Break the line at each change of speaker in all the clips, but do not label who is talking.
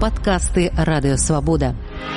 Падкасты Радыёвабода.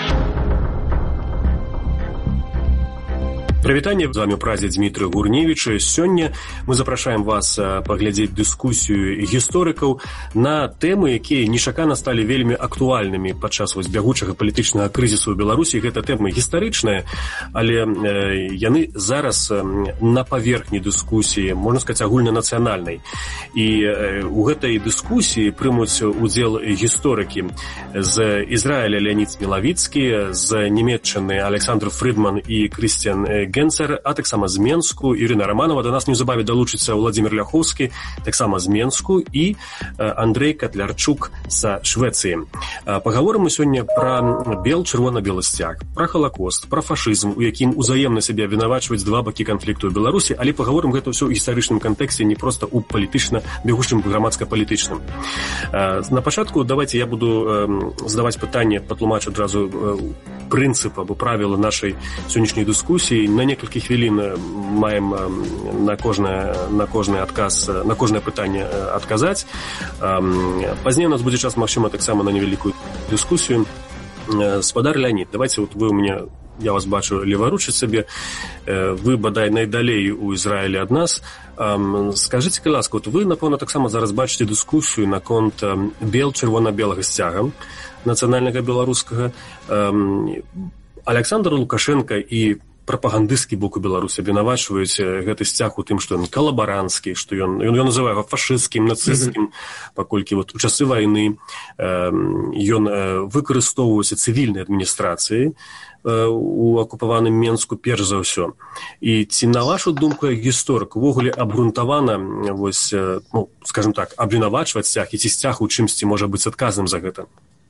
Прывітанне, з вами ў празе Дмітрый Гурневіч. Сёння мы запрашаем вас паглядзець дыскусію гісторыкаў на тэмы, якія нечакана сталі вельмі актуальнымі падчас бягучага палітычнага крызісу ў Беларусі. Гэта тэмы гістарычныя, але яны зараз на паверхні дыскусіі, можна сказаць, агульнанацыянальнай. І у гэтай дыскусіі прымуць удзел гісторыкі з Ізраіля Леонід Смілавіцкі, з Нямецчыны Александр Фрыдман і Крысціян Генцер, а таксама з Менску Ірына Раманова. Да нас неўзабаве далучыцца Владзімир Ляхоўскі, таксама з Менску, і Андрэй Катлярчук са Швецыі. Пагаворым мы сёння пра чырвона-белы сцяг, пра Халакост, пра фашызм, у якім узаемна сябе абвінавачваюць два бакі канфлікту ў Беларусі, але пагаворым гэта ўсё ў гістарычным кантэксце, не проста ў палітычна бягучым грамадска-палітычным. На пачатку давайте я буду задаваць пытанне, патлумачу адразу прынцып або правіла нашай сённяшняй дыскусіі. На некалькі хвілін маем на кожны адказ, на кожнае пытанне адказаць. Пазней у нас будзе час, магчыма, таксама на невялікую дыскусію. Спадар Леонід, давайте вы у меня, я вас бачу леваручыць сабе, вы бадай найдалей у Ізраілі ад нас. Скажыце, калі ласка, вы, напэўна, таксама зараз бачыце дыскусію наконт чырвона-белага сцяга нацыянальнага беларускага. Александр Лукашенко і прапагандысцкі бок у Беларусі абвінавачваюць гэты сцяг у тым, што ён калабаранцкі, што ён называе яго фашысцкім, нацысцкім, паколькі у часы вайны ён выкарыстоўваўся цывільнай адміністрацыяй у акупаваным Менску перш за ўсё. І ці, на вашу думку, як гісторык, увогуле абгрунтавана, скажем так, абвінавачваць сцяг, і ці сцяг у чымсьці можа быць адказным за гэта?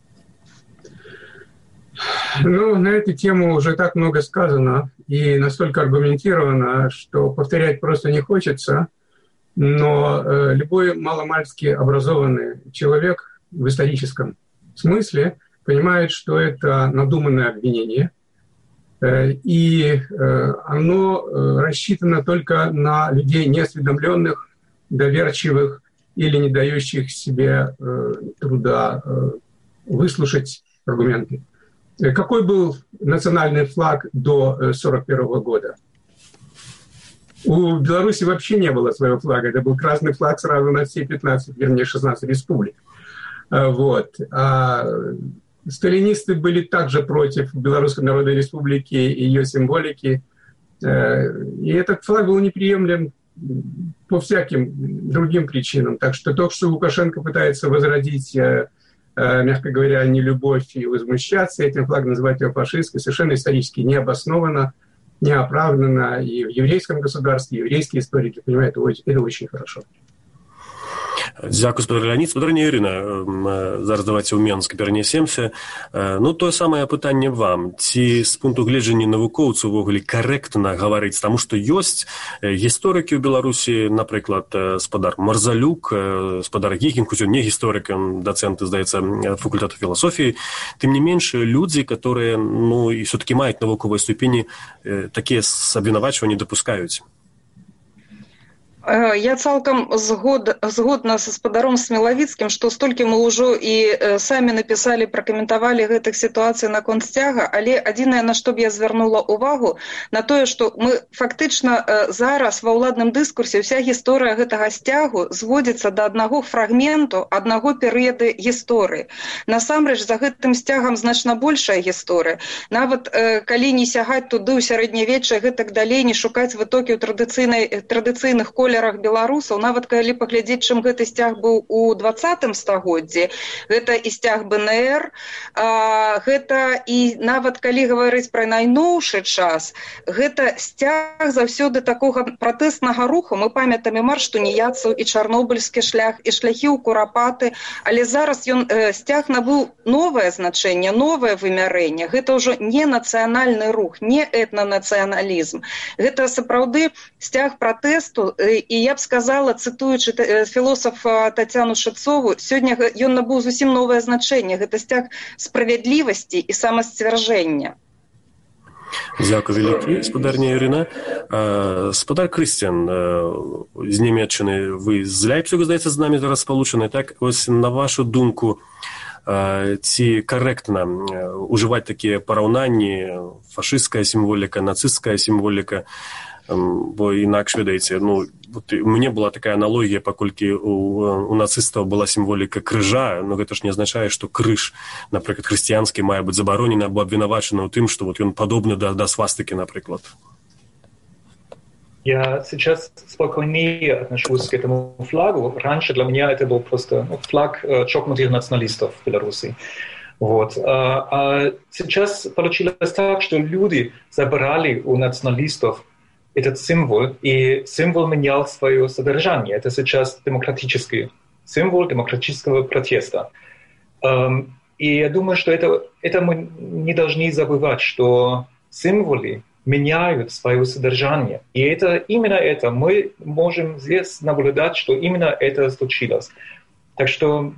На эту тему уже так много сказано и настолько аргументировано, что повторять просто не хочется, но любой маломальски образованный человек в историческом смысле понимает, что это надуманное обвинение, и оно рассчитано только на людей неосведомленных, доверчивых или не дающих себе труда выслушать аргументы. Какой был национальный флаг до 1941 года? У Беларуси вообще не было своего флага. Это был красный флаг сразу на все 16 республик. А сталинисты были также против Белорусской Народной Республики и ее символики. И этот флаг был неприемлем по всяким другим причинам. Так что то, что Лукашенко пытается возродить, мягко говоря, нелюбовь и возмущаться этим флагом, называть его фашистской, совершенно исторически необоснованно, неоправданно. И в еврейском государстве еврейские историки понимают это очень хорошо.
Дзякуй, спадар Леонід. Спадарня Ірына, зараз давайте ў Менск перанесемся. Тое самае пытанне вам. Ці з пункту гледжання навукоўцаў увогуле карэктна гаварыць, таму што ёсць гісторыкі ў Беларусі, напрыклад, спадар Марзалюк, спадар Гігін, хоць он не гісторык, он дацэнт, здаецца, факультэту філасофіі. Тым не менш, людзі, которые, і все-таки маюць навуковыя ступені, такія абвінавачванні дапускаюць.
Я цалкам згодна са спадаром Смілавіцкім, што столькі мы ўжо і самі напісалі, пракаментавалі гэтых сітуацый наконт сцяга, але адзінае, на што б я звярнула ўвагу, на тое, што мы фактычна зараз ва ўладным дыскурсе ўся гісторыя гэтага сцягу зводзіцца да аднаго фрагменту, аднаго перыяду гісторыі. Насамрэч, за гэтым сцягам значна большая гісторыя. Нават калі не сягаць туды ў сярэднявечча, гэтак далей, не шукаць вытокі ў традыцыйных колерах беларусаў, нават калі паглядзець, чым гэты сцяг быў у 20 стагоддзі, гэта і сцяг БНР, гэта і нават калі гаварыць пра найноўшы час, гэта сцяг заўсёды такога пратэстнага руху. Мы памятаем марш туніяцаў, і чарнобыльскі шлях, і шляхі ў Курапаты, але зараз ён сцяг набыў новае значэнне, новае вымярэнне. Гэта ўжо не нацыянальны рух, не этнанацыяналізм. Гэта сапраўды сцяг пратэсту. І я б сказала, цытуючы філосафа Тацяну Шыцову, сёння ён набыў зусім новае значэнне. Гэта сцяг справядлівасці і самасцвярджэння.
Дзякуй вялікі, спадарня Ірына. Спадар Крысціян з Нямецчыны, вы з Ляйпцыга, здаецца, з намі зараз спалучаны, так? Ось, на вашу думку, ці карэктна ўжываць такія параўнанні, фашысцкая сімволіка, нацысцкая сімволіка, бо інакш, ведаеце, у мяне была такая аналогія, паколькі у нацыстаў была сімволіка крыжа, но гэта ж не азначае, што крыж, напрыклад, хрысціянскі мае быць забаронены або абвінавачаны ў тым, што ён падобны да свастыкі, напрыклад.
Я сейчас спокойнее отношусь к этому флагу. Раньше для меня это был просто флаг чокнутых националистов в Беларуси. Вот. А сейчас получилось так, что люди забрали у националистов этот символ, и символ менял свое содержание. Это сейчас демократический символ демократического протеста. И я думаю, что это мы не должны забывать, что символы меняют свое содержание. И именно это мы можем здесь наблюдать, что именно это случилось. Так что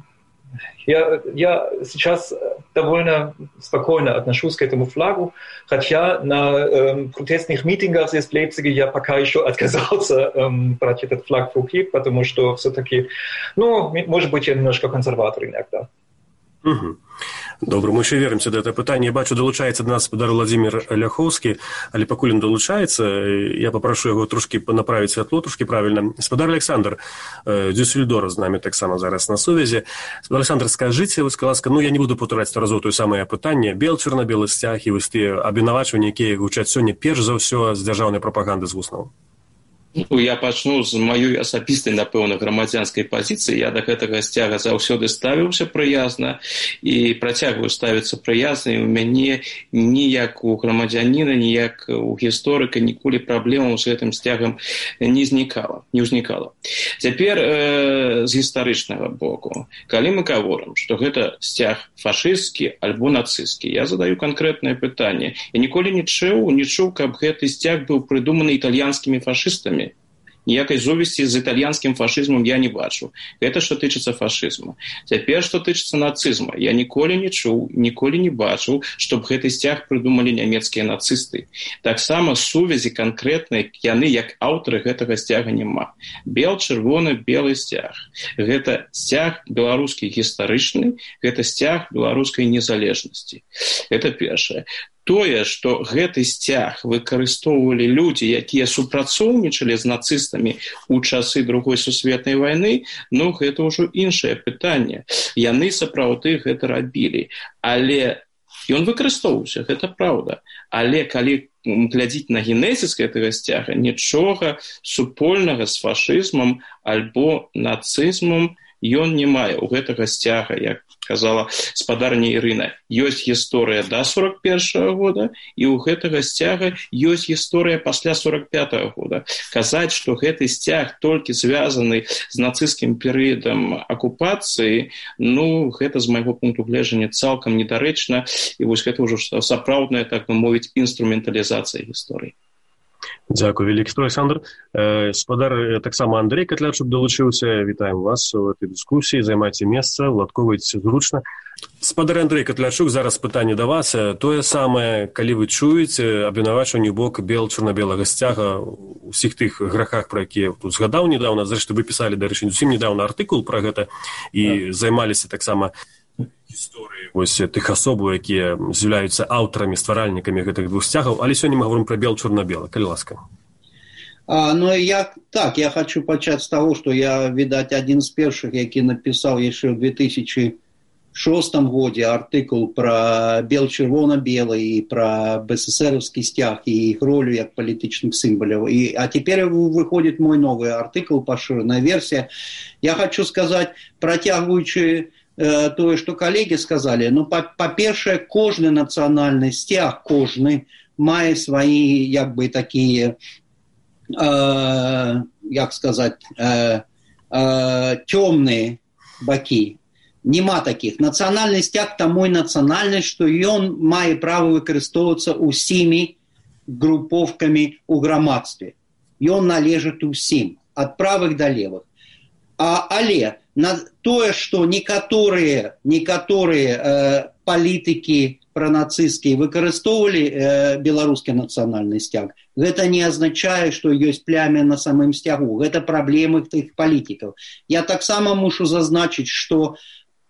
я сейчас довольно спокойно отношусь к этому флагу, хотя на протестных митингах здесь в Лейпциге я пока еще отказался брать этот флаг в руки, потому что все-таки, может быть, я немножко консерватор иногда.
Угу. Добра, мы ще вернемся до этого питання. Я бачу, долучається до нас спадар Владимир Ляховський, але пакуль він долучається, я попрошу його трошки направити світло, трошки правильно. Спадар Олександр Дюссельдор з нами так само зараз на сувязі. Спадар Олександр, скажіть, будь ласка, я не буду повторяти разово те саме питання. Чорно-білий стяг і ось ті обвинувачення, які гучать сьогодні, перш за все, з державної пропаганди з вуснаў.
Я пачну з маёй асабістай, напэўна, грамадзянскай пазіцыі. Я да гэтага сцяга заўсёды ставіўся прыязна і працягваю ставіцца прыязна, і ў мяне ніяк у грамадзяніна, ніяк у гісторыка ніколі праблемаў з гэтым сцягам не ўзнікала. Цяпер з гістарычнага боку, калі мы гаворым, што гэта сцяг фашысцкі альбо нацысцкі, я задаю канкрэтнае пытанне. Я ніколі не чуў, каб гэты сцяг быў прыдуманы італьянскімі фашыстамі. Ніякай зовесці з італьянскім фашызмам я не бачу. Гэта што тычыцца фашызму. Цяпер, што тычыцца нацызма, я ніколі не чуў, ніколі не бачыў, чтоб гэты сцяг прыдумалі нямецкія нацысты. Таксама сувязі канкрэтнай яны, як аўтары гэтага сцяга, няма. Бел-чырвоны, белы сцяг. Гэта сцяг беларускі гістарычны, гэта сцяг беларускай незалежнасці. Гэта першае. Тое, што гэты сцяг выкарыстоўвалі людзі, якія супрацоўнічалі з нацыстамі ў часы Другой сусветнай вайны, гэта ўжо іншае пытанне. Яны сапраўды гэта рабілі. Але ён выкарыстоўваўся, гэта праўда. Але калі глядзіць на генезіс гэтага сцяга, нічога супольнага з фашызмам альбо нацызмам ён не мае. У гэтага сцяга, як казала спадарня Ірына, ёсць гісторыя да 41-го года, і ў гэтага сцяга ёсць гісторыя пасля 45-го года. Казаць, што гэты сцяг толькі звязаны з нацысцкім перыядам акупацыі, гэта з майго пункту гледжання цалкам недарэчна, і вось гэта ўжо сапраўдная, так бы мовіць, інструменталізацыя гісторыі.
Дзякую, вялікі Александр. Спадар таксама Андрей Катлячук долучыўся. Вітаем вас у этой дыскусіі. Займайце месца, уладкоўвайце зручна. Спадар Андрей Катлячук, зараз пытанне да вас. Тое самае, калі вы чуеце абвінавачванне ў бок чорна-белага сцяга у ўсіх тых грахах, пра якія тут згадаў недавно. Зрэшты, вы пісалі, дарэчы, зусім недавно артыкул пра гэта і займаліся таксама гісторыі вось тых асобаў, якія з'яўляюцца аўтарамі, стваральнікамі гэтых двух сцягаў, але сёння мы говорим про бел-чорна-белы. Калі ласка.
Я хочу пачаць з таго, што я, відаць, адзін з першых, які напісаў яшчэ ў 2006 годзе артыкул пра бел-чырвона-белы і пра БССРовскі сцяг і іх ролю як палітычных сімваляў. А цяпер выходзіць мой новы артыкул, пашыраная версія. Я хочу сказаць, працягваючы тое, што калегі сказалі, па-першае, кожны нацыянальны сцяг, кожны мае свае, як бы, такія, цёмныя бакі. Нема такіх. Нацыянальны сцяг таму і нацыянальны, што ён мае права выкарыстоўвацца ўсімі групоўкамі ў грамадстве. Ён належыць усім, ад правых да левых. Але тое, што некаторыя палітыкі пранацысцкія выкарыстоўвалі беларускі нацыянальны сцяг, гэта не азначае, што ёсць плямя на самым сцягу. Гэта праблемы тых палітыкаў. Я таксама мушу зазначыць, што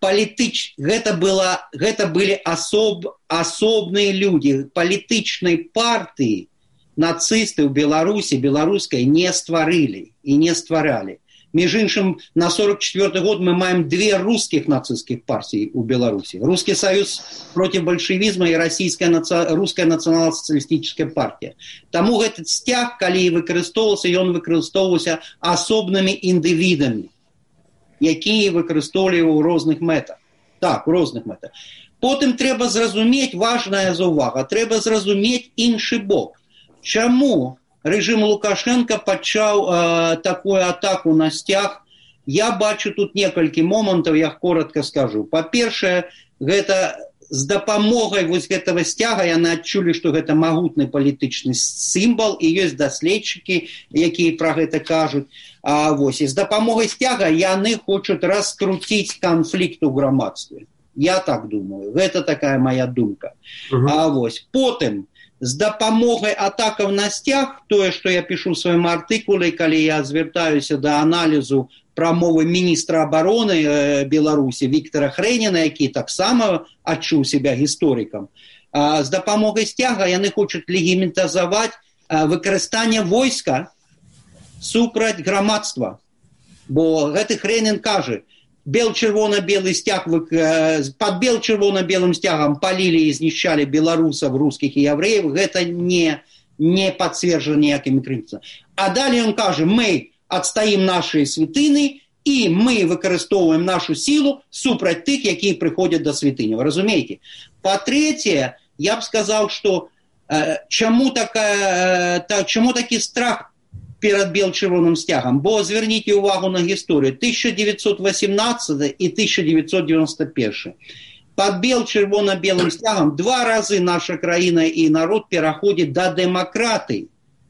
гэта былі асобныя людзі палітычнай партыі нацысты ў Беларусі беларускай не стварылі і не стваралі. Між іншым, на 44 год мы маем две русских нацистских партии у Беларуси. Русский союз против большевизма и русская национал-социалистическая партия. Таму этот сцяг, калі выкарыстоўваўся, ён выкарыстоўваўся асобнымі індывідамі, якія выкарыстоўвалі ў розных мэтах. Так, у розных мэтах. Потым трэба зразумець, важная заўвага, трэба зразумець іншы бок. Чаму рэжым Лукашенко пачаў такую атаку на сцяг? Я бачу тут некалькі момантаў, я коротко скажу. Па-першае, гэта з дапамогай вось гэтага сцяга яны адчулі, што гэта магутны палітычны сімвал, і ёсць даследчыкі, якія пра гэта кажуць. І з дапамогай сцяга яны хочуць раскруціць канфлікт у грамадстве. Я так думаю. Гэта такая моя думка. Потым, з дапамогай атакаў на сцяг, тое, што я пішу ў сваім артыкуле, калі я звяртаюся да аналізу прамовы міністра абароны Беларусі Віктора Хрэніна, які таксама адчуў себя гісторыкам. З дапамогай сцяга яны хочуць легіментазаваць выкарыстанне войска супраць грамадства. Бо гэты Хрэнін кажа, бел-червоно-белый стяг, под бел-червоно-белым стягом полили и знищали белорусов, русских и евреев, это не подтверждено никакими критиками. А далее он скажет, мы отстоим наши святыни, и мы використовуємо нашу силу супроть тих, які приходять до святыні. Вы разумеете? По-третье, я бы сказал, что чему такий страх перед бел-червоным стягом? Бо зверніть увагу на історію. 1918 і 1991. Под бел-червоно-белым стягом 2 рази наша країна і народ переходить до демократії.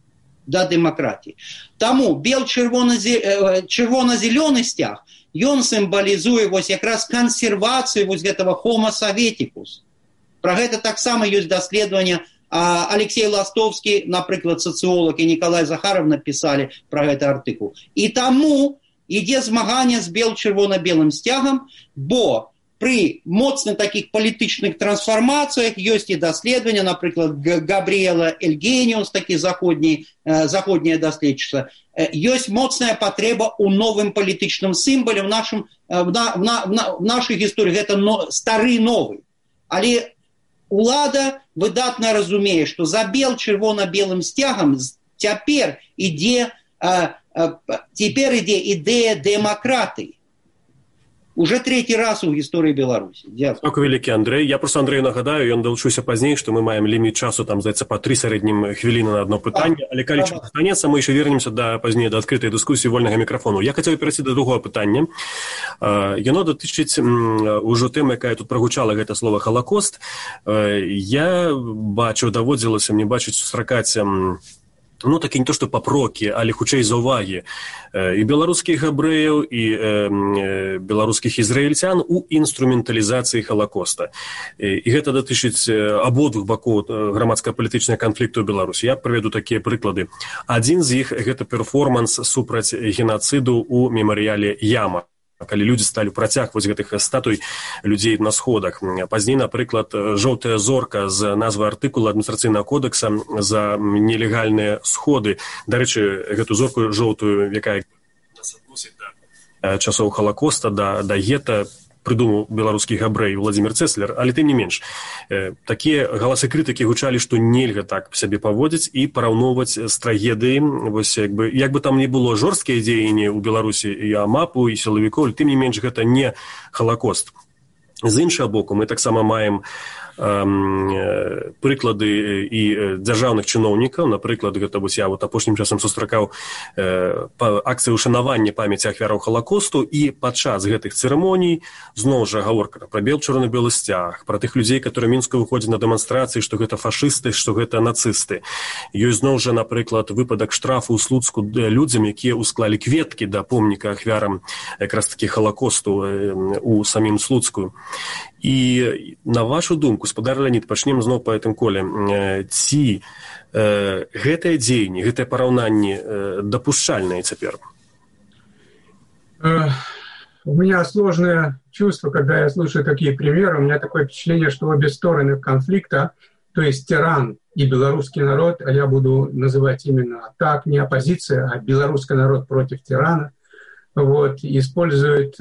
Тому бел-червоно-зеленый стяг, ён символизує ось якраз консервацію ось этого Homo Sovieticus. Про гэта таксама ёсць даследавання. Алексей Ластовский, например, социолог, и Николай Захаров написали про этот артикул. И тому ідзе змагання з бел-червоно-белым стягом, бо при моцных таких політичных трансформациях есть и даследования, например, Габриэла Эльгениус, такие заходние доследчица, есть моцная потреба у новым політичным символе в нашей истории. Это старый новый. Але улада выдатна разумее, што за бел-червоно-белым стягам цяпер ідзе ідэя дэмакратыі. Уже 3-й раз у гісторыі Беларусі.
Дзякуй вялікі, Андрэй. Я просто Андрэю нагадаю, ён далучыўся пазней, што мы маем ліміт часу, там, здаецца, па 3 сярэднім хвіліны на одно пытанне, але калі час застанецца, мы еще вернемся пазней да адкрытай дыскусіі вольнага мікрафону. Я хацеў перайсці да другого пытання. Яно датычыць ужо тэмы, якая тут прагучала, гэта слова «Халакост». Я бачыў, даводзілася мне бачыць, сустракаць такі не то, што папрокі, але хутчэй заўвагі і беларускіх габрэяў, і беларускіх ізраільцян у інструменталізацыі Халакоста. І гэта датычыць абодвух бакоў грамадска-палітычнага канфлікту ў Беларусі. Я прыведу такія прыклады. Адзін з іх – гэта перформанс супраць генацыду ў мемарыяле Яма, калі людзі сталі працяг вось гэтых статуй людзей на сходах. Пазней, напрыклад, жоўтая зорка з назвы артыкула адміністрацыйнага кодекса за нелегальныя сходы. Дарэчы, гэту зорку жоўтую, якая нас адносіць да часоў Халакоста, да гета, прыдумаў беларускі габрэй Владзімір Цэслер, але тым не менш. Такія галасы крытыкі гучалі, што нельга так сябе паводзіць і параўноўваць з трагедыяй. Вось як бы там не было жорсткія дзеянні ў Беларусі і АМАПу, і сілавікоў, тым не менш гэта не Халакост. З іншага боку, мы таксама маем прыклады і дзяржаўных чыноўнікаў. Напрыклад, гэта вось я апошнім часам сустракаў акцыю ушанавання памяці ахвяраў Халакосту, і падчас гэтых цырымоній зноў жа гаворка пра бел-чырвона-белы сцяг, пра тых людзей, которые Мінску выходзяць на дэманстрацыі, што гэта фашысты, што гэта нацысты. Ёсць зноў жа, напрыклад, выпадак штрафу ў Слуцку людзям, якія ўсклалі кветкі да помніка ахвярам якраз такі Халакосту у самім Слуцку. І на вашу думку, спадар Леонід, пачнем зноў па гэтым коле. Ці гэтае дзеянне, гэтае параўнанне дапушчальнае цяпер?
У меня сложное чувство, когда я слушаю такие примеры. У меня такое впечатление, что обе стороны конфликта, то есть тиран и белорусский народ, а я буду называть именно так, не оппозиция, а белорусский народ против тирана, вот, используют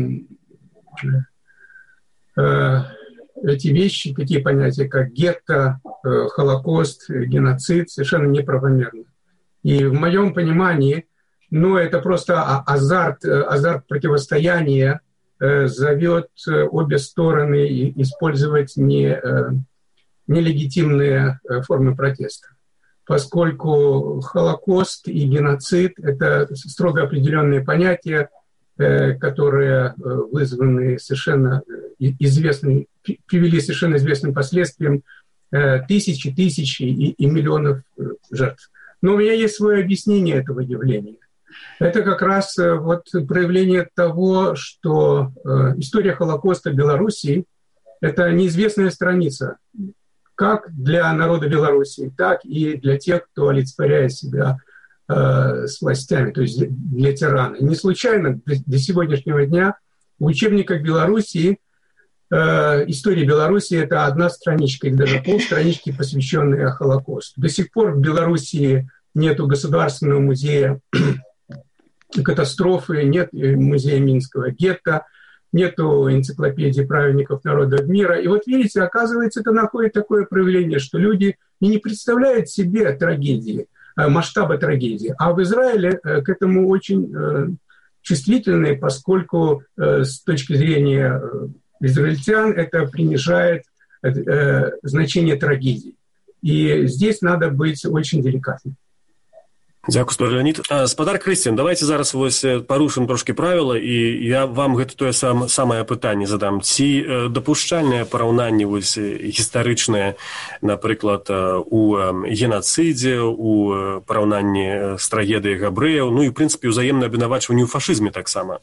эти вещи, такие понятия, как гетто, Холокост, геноцид, совершенно неправомерно. И в моем понимании, это просто азарт противостояния зовет обе стороны использовать нелегитимные формы протеста. Поскольку Холокост и геноцид – это строго определенные понятия, которые вызваны совершенно известными, привели совершенно известным последствиям тысячи и миллионов жертв. Но у меня есть свое объяснение этого явления. Это как раз проявление того, что история Холокоста в Белоруссии – это неизвестная страница, как для народа Белоруссии, так и для тех, кто олицетворяет себя с властями, то есть для тирана. И не случайно до сегодняшнего дня в учебниках Белоруссии история Белоруссии – это одна страничка или даже полстранички, посвященная Холокосту. До сих пор в Белоруссии нет государственного музея катастрофы, нет музея Минского гетто, нет энциклопедии праведников народов мира. И видите, оказывается, это находит такое проявление, что люди не представляют себе трагедии, масштаба трагедии. А в Израиле к этому очень чувствительны, поскольку с точки зрения израильтян это принижает значение трагедии. И здесь надо быть очень деликатным.
Дзякуй, Леонид. Спадар Крысцін, давайте зараз парушым трошки правіла, і я вам гэта тое самае пытанне задам. Ці дапушчальнае параўнанне гістарычнае, напрыклад, у генацыдзе, у параўнанні з трагедыяй габрэяў, і, в прынцыпе, ўзаемнае абвінавачванне ў фашызме таксама?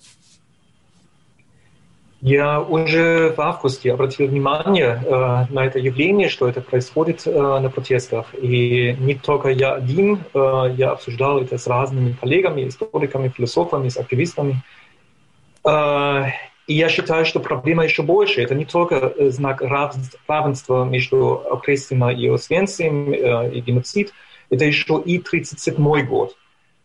Я уже в августе обратил внимание на это явление, что это происходит на протестах. И не только я один, я обсуждал это с разными коллегами, историками, философами, с активистами. И я считаю, что проблема еще больше. Это не только знак равенства между Окрестино и Освенцим и геноцид, это еще и 1937 год.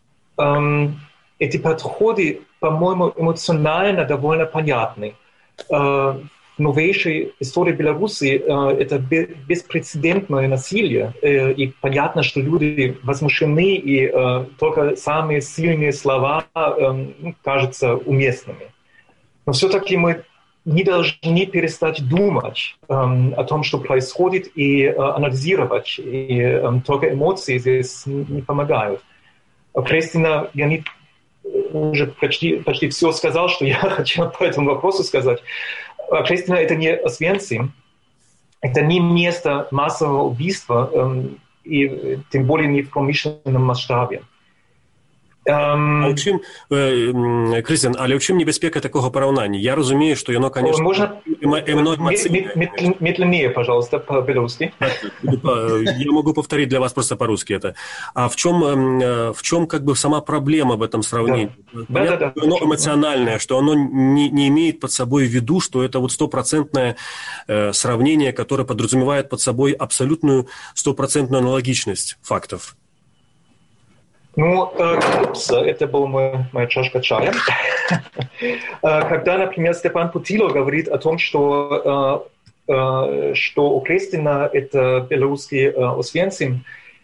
Эти подходы, по-моему, эмоционально довольно понятны. В новейшей истории Беларуси это беспрецедентное насилие, и понятно, что люди возмущены, и только самые сильные слова кажутся уместными. Но все-таки мы не должны перестать думать о том, что происходит, и анализировать, и только эмоции здесь не помогают. Кристина, я уже почти все сказал, что я хотел по этому вопросу сказать. Кристина, это не Освенцим, это не место массового убийства, и тем более не в промышленном масштабе.
А ў чым, Крысцін, але ў чым небяспека такого параўнання? Я разумею, што яно, конечно...
Можно медленнее, пожалуйста, по-белорусски.
Я могу повторить для вас просто по-русски это. А в чем как бы сама проблема в этом сравнении?
Да.
Оно эмоциональное, что оно не имеет под собой в виду, что это стопроцентное сравнение, которое подразумевает под собой абсолютную стопроцентную аналогичность фактов.
Это была моя чашка чая. Когда, например, Степан Путило говорит о том, что Окрестино – это белорусский Освенцим,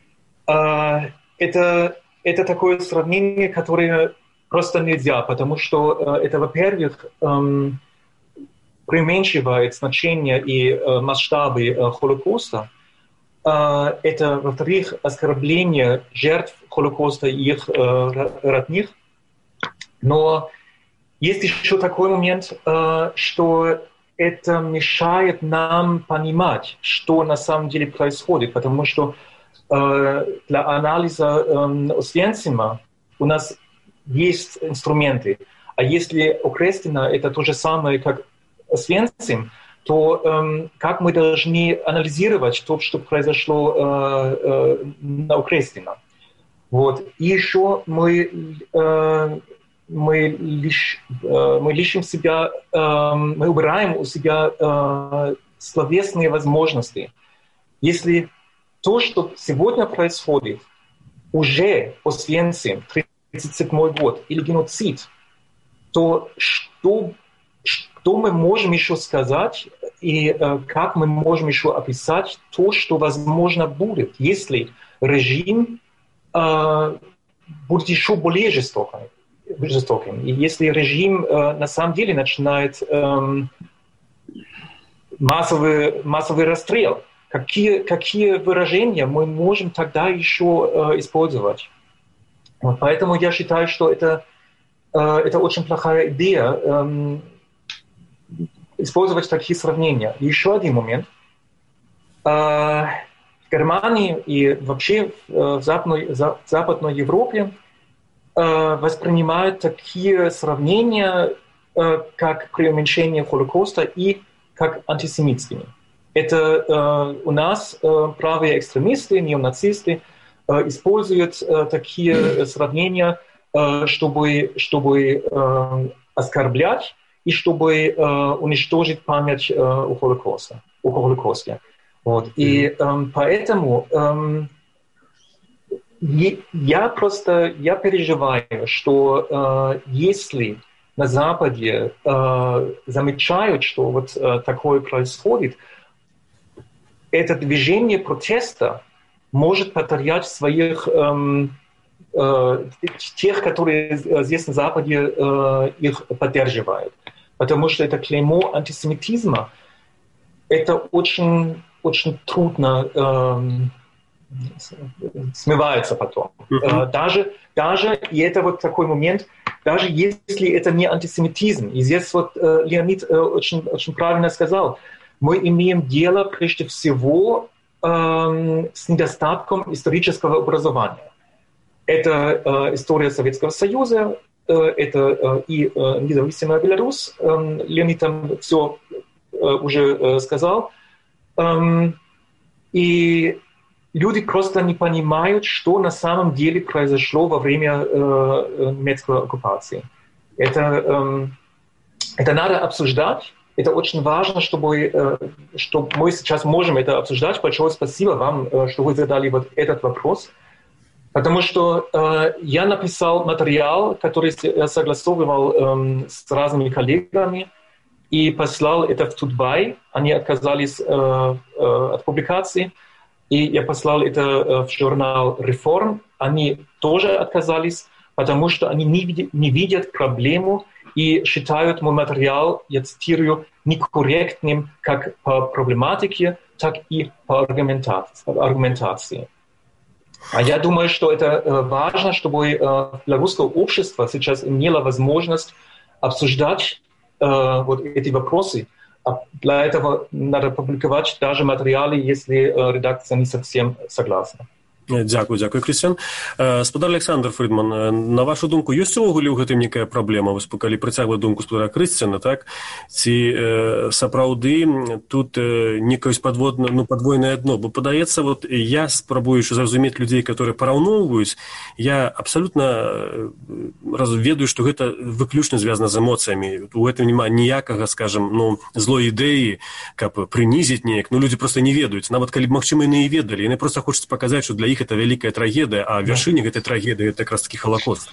это такое сравнение, которое просто нельзя, потому что это, во-первых, преуменьшивает значение и масштабы Холокоста. Это, во-вторых, оскорбление жертв Холокоста и их родных. Но есть еще такой момент, что это мешает нам понимать, что на самом деле происходит, потому что для анализа Освенцима у нас есть инструменты. А если Окрестино – это то же самое, как Освенцим, то как мы должны анализировать то, что произошло на Окрестино. И еще мы мы лишим себя, мы убираем у себя словесные возможности. Если то, что сегодня происходит, уже Освенцим, 1937 год, или геноцид, то что мы можем еще сказать и как мы можем еще описать то, что возможно будет, если режим будет еще более жестоким. И если режим на самом деле начинает массовый расстрел, какие выражения мы можем тогда еще использовать? Вот, поэтому я считаю, что это очень плохая идея использовать такие сравнения. И еще один момент. В Германии и вообще в Западной Европе воспринимают такие сравнения, как преуменьшение Холокоста и как антисемитскими. Это у нас правые экстремисты, неонацисты используют такие сравнения, чтобы оскорблять и чтобы уничтожить память о Холокосте. Вот. И поэтому я переживаю, что если на Западе замечают, что вот такое происходит, это движение протеста может потерять своих тех, которые здесь на Западе их поддерживают. Потому что это клеймо антисемитизма. Это очень, очень трудно смывается потом. Даже, и это вот такой момент, даже если это не антисемитизм, и здесь вот Леонид очень, очень правильно сказал, мы имеем дело прежде всего с недостатком исторического образования. Это история Советского Союза, это и независимая Беларусь, Леонид там все уже сказал, и люди просто не понимают, что на самом деле произошло во время немецкой оккупации. Это надо обсуждать. Это очень важно, что мы сейчас можем это обсуждать. Большое спасибо вам, что вы задали вот этот вопрос. Потому что я написал материал, который я согласовывал с разными коллегами, и послал это в Тутбай. Они отказались от публикации. И я послал это в журнал «Реформ». Они тоже отказались, потому что они не видят проблему и считают мой материал, я цитирую, некорректным как по проблематике, так и по аргументации. А я думаю, что это важно, чтобы белорусское общество сейчас имело возможность обсуждать вот эти вопросы. Для этого надо публиковать даже материалы, если редакция не совсем согласна.
Дякую, Крысціян. Спадар Александр Фридман, на вашу думку, ёсць увогуле ў гэтым некая праблема? Вось калі прыцягваць думку спадара Крысціяна, так? Ці сапраўды тут некае падвойнае дно? Бо падаецца, вот я спрабуючы зразумець людзей, которые параўноўваюць, я абсалютна ведаю, што гэта выключна звязана з эмоцыямі. У гэтым няма ніякага, скажем, злой ідэі, каб прынізіць неяк. Людзі проста не ведаюць. Нават калі б, магчыма, яны і ведалі. Яны проста хочуць паказаць, што для іх это вялікая трагедыя, а вяршыня гэтай трагедыі это якраз такі Халакост.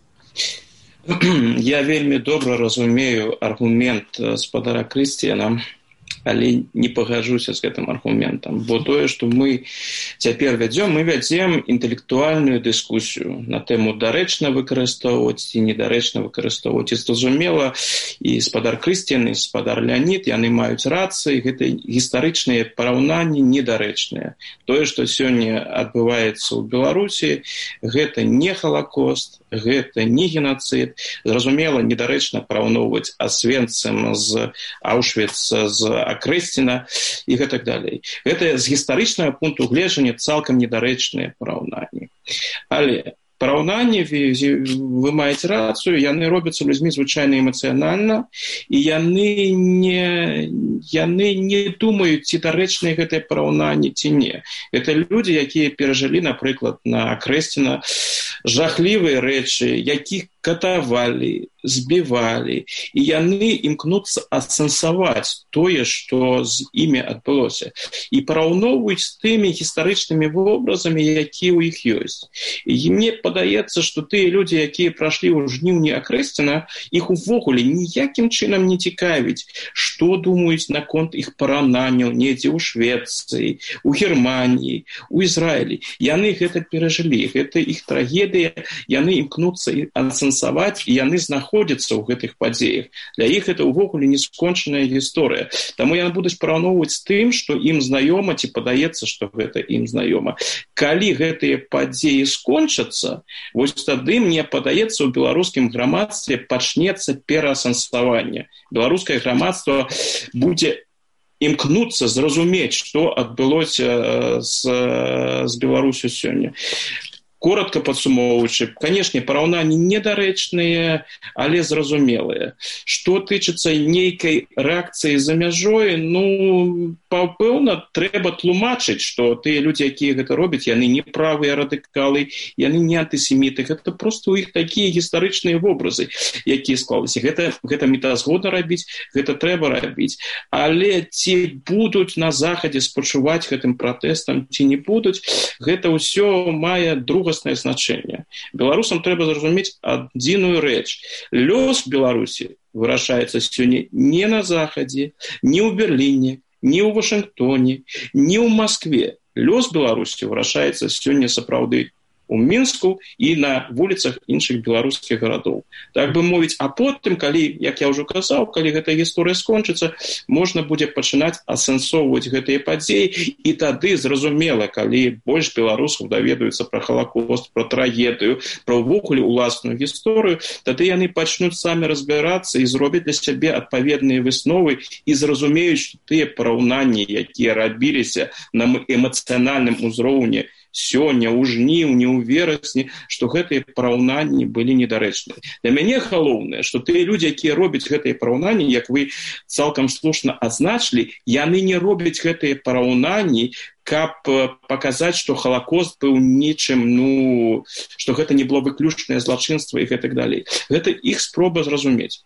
Я вельмі добра разумею аргумент спадара Крысціяна, але не пагаджуся з гэтым аргументам, бо тое, што мы цяпер вядзем інтэлектуальную дыскусію на тэму дарэчна выкарыстоўваць ці недарэчна выкарыстоўваць. І зразумела, і спадар Крысціян, і спадар Леонід, яны маюць рацыі, гэта гістарычныя параўнанні недарэчныя. Тое, што сёння адбываецца ў Беларусі, гэта не Халакост, гэта не геноцид. Зразумела, недарэчна параўноўваць Освенцим з Аушвіца, з Акрэсціна і гэтак далей. Гэта з гістарычнага пункту гледжання цалкам недарэчныя параўнанні. Але параўнанні, вы маеце рацыю, яны робяцца людзьмі звычайна эмацыянальна, і яны не думаюць, ці дарэчныя гэтыя параўнанні, ці не. Гэта людзі, якія перажылі, напрыклад, на Акрэсціна жахлівыя рэчы, якіх катавалі, збівалі, і яны імкнуцца асэнсаваць тое, што з імі адбылося, і параўноўваюць з тымі гістарычнымі вобразамі, якія ў іх ёсць. І мне падаецца, што тыя людзі, якія прашлі ў жніўні Акрэсціна, іх увогуле ніякім чынам не цікавіць, што думаюць наконт іх параўнанняў недзе ў Швецыі, у Германіі, у Ізраілі. Яны гэта перажылі, гэта іх трагедыя, яны імкнуцца асэнсаваць, і яны знаходзяцца ў гэтых падзеях. Для іх гэта ўвогуле нескончаная гісторыя. Таму яны будуць параўноўваць з тым, што ім знаёма, ці падаецца, што гэта ім знаёма. Калі гэтыя падзеі скончацца, вось тады, мне падаецца, у беларускім грамадстве пачнецца пераасэнсаванне. Беларускае грамадства будзе імкнуцца зразумець, што адбылося з Беларусю сёння. Коротко падсумоўваючы, канешне, параўнанні недарэчныя, але зразумелыя. Што тычыцца нейкай рэакцыі за мяжой, пэўна, трэба тлумачыць, што тыя людзі, якія гэта робяць, яны не правыя радыкалы, яны не антысеміты. Гэта проста ў іх такія гістарычныя вобразы, якія склаліся. Гэта метазгодна рабіць, гэта трэба рабіць. Але ці будуць на Захадзе спачуваць гэтым пратэстам, ці не будуць, гэта ўсё мае другаснае значэнне. Беларусам трэба зразумець адзіную рэч. Лёс Беларусі вырашаецца сёння не на Захадзе, не ў Берліне, не ў Вашынгтоне, не ў Маскве. Лёс Беларусі вырашаецца сёння сапраўды у Мінску і на вуліцах іншых беларускіх гарадоў. Так бы мовіць, а потым, калі, як я ўжо казаў, калі гэтая гісторыя скончыцца, можна будзе пачынаць асэнсоўваць гэтыя падзеі, і тады зразумела, калі больш беларусаў даведаюцца пра Халакост, пра трагедыю, пра ўвогуле ўласную гісторыю, тады яны пачнуць самі разбірацца і зробяць для сябе адпаведныя высновы і зразумеюць, што тыя параўнанні, якія рабіліся на эмацыянальным узроўні сёння, ў жніўні, ў верасні, што гэтыя параўнанні былі недарэчныя. Для мяне галоўнае, што тыя людзі, якія робяць гэтыя параўнанні, як вы цалкам слушна адзначылі, яны не робяць гэтыя параўнанні, каб паказаць, што Халакост быў нечым, што гэта не было выключнае злачынства і гэтак далей. Гэта іх спроба зразумець.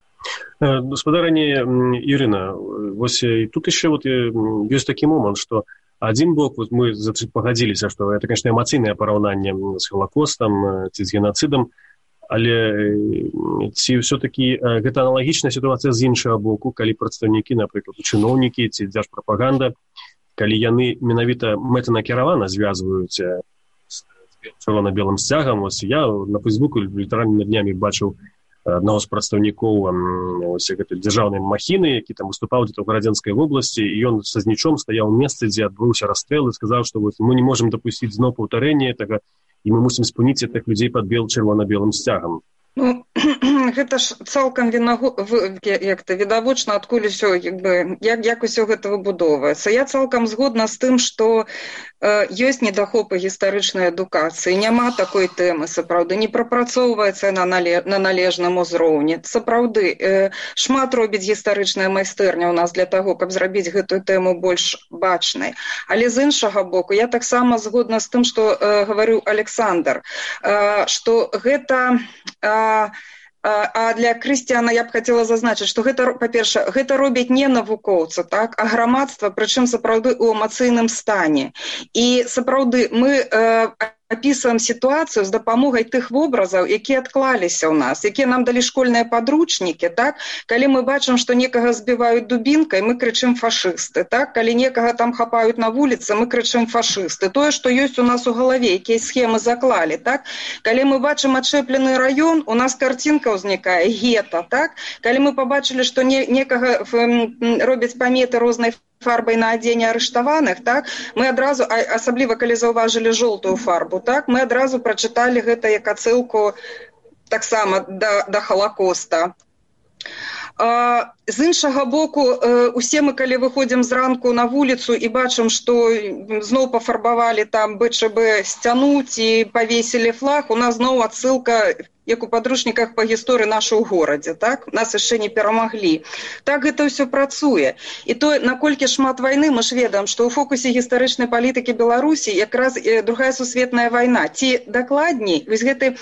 Гаспадарыня Ірына, вось і тут яшчэ ёсць такі момант, што адзін бок, мы пагадзіліся, што гэта, конечно, эмацыйнае параўнанне з Халакостам ці з генацыдам, але ці ўсё-такі гэта аналагічная сітуацыя з іншага боку, калі прадстаўнікі, напрыклад, чыноўнікі ці дзяржпрапаганда, калі яны менавіта мэтанакіравана звязваюць з чырвона-белым сцягам. Вось я на Фейсбуку літаральна днямі бачыў аднаго з прадстаўнікоў гэтай дзяржаўнай махіны, які там выступаў дзе-то ў Гарадзенскай вобласці, і ён са знічом стаяў у месцы, дзе адбыўся расстрэл, і сказаў, што мы не можам дапусціць зноў паўтарэння гэтага, і мы мусім спыніць гэтых людзей пад чырвона-белым сцягам.
Гэта ж цалкам відавочна, адкуль усё, як усё гэта выбудоўваецца. Я цалкам згодна з тым, што ёсць недахопы гістарычнай адукацыі, няма такой тэмы, сапраўды, не прапрацоўваецца на належным узроўні. Сапраўды, шмат робіць гістарычная майстэрня ў нас для таго, каб зрабіць гэтую тэму больш бачнай. Але з іншага боку, я таксама згодна з тым, што гаварыў Александр, што гэта... А для Крысціяна я б хацела зазначыць, што гэта, па-першае, гэта робяць не навукоўцы, так, а грамадства, прычым сапраўды ў эмацыйным стане. І сапраўды мы апісваем сітуацыю з дапамогай тых вобразаў, якія адклаліся ў нас, якія нам далі школьныя падручнікі, так? Калі мы бачым, што некага збіваюць дубінкай, мы крычым фашысты, так? Калі некага там хапаюць на вуліцы, мы крычым фашысты. Тое, што ёсць у нас у галаве, якія схемы заклалі, так? Калі мы бачым адчэплены раён, у нас карцінка ўзнікае, гета, так? Калі мы пабачылі, што некага робяць паметы рознай фарбай на адзенне арыштаваных, так, мы адразу, асабліва калі заўважылі жоўтую фарбу, так, мы адразу прачыталі гэта як адсылку таксама да Халакоста. З іншага боку, усе мы, калі выходзім зранку на вуліцу і бачым, што зноў пафарбавалі там БЧБ сцяну ці павесілі флаг, у нас зноў адсылка як у падручніках па гісторыі наша ў горадзе, так? Нас яшчэ не перамаглі. Так гэта ўсё працуе. І то, наколькі шмат вайны, мы ж ведаем, што ў фокусе гістарычнай палітыкі Беларусі якраз другая сусветная вайна. Ці дакладней, вось гэты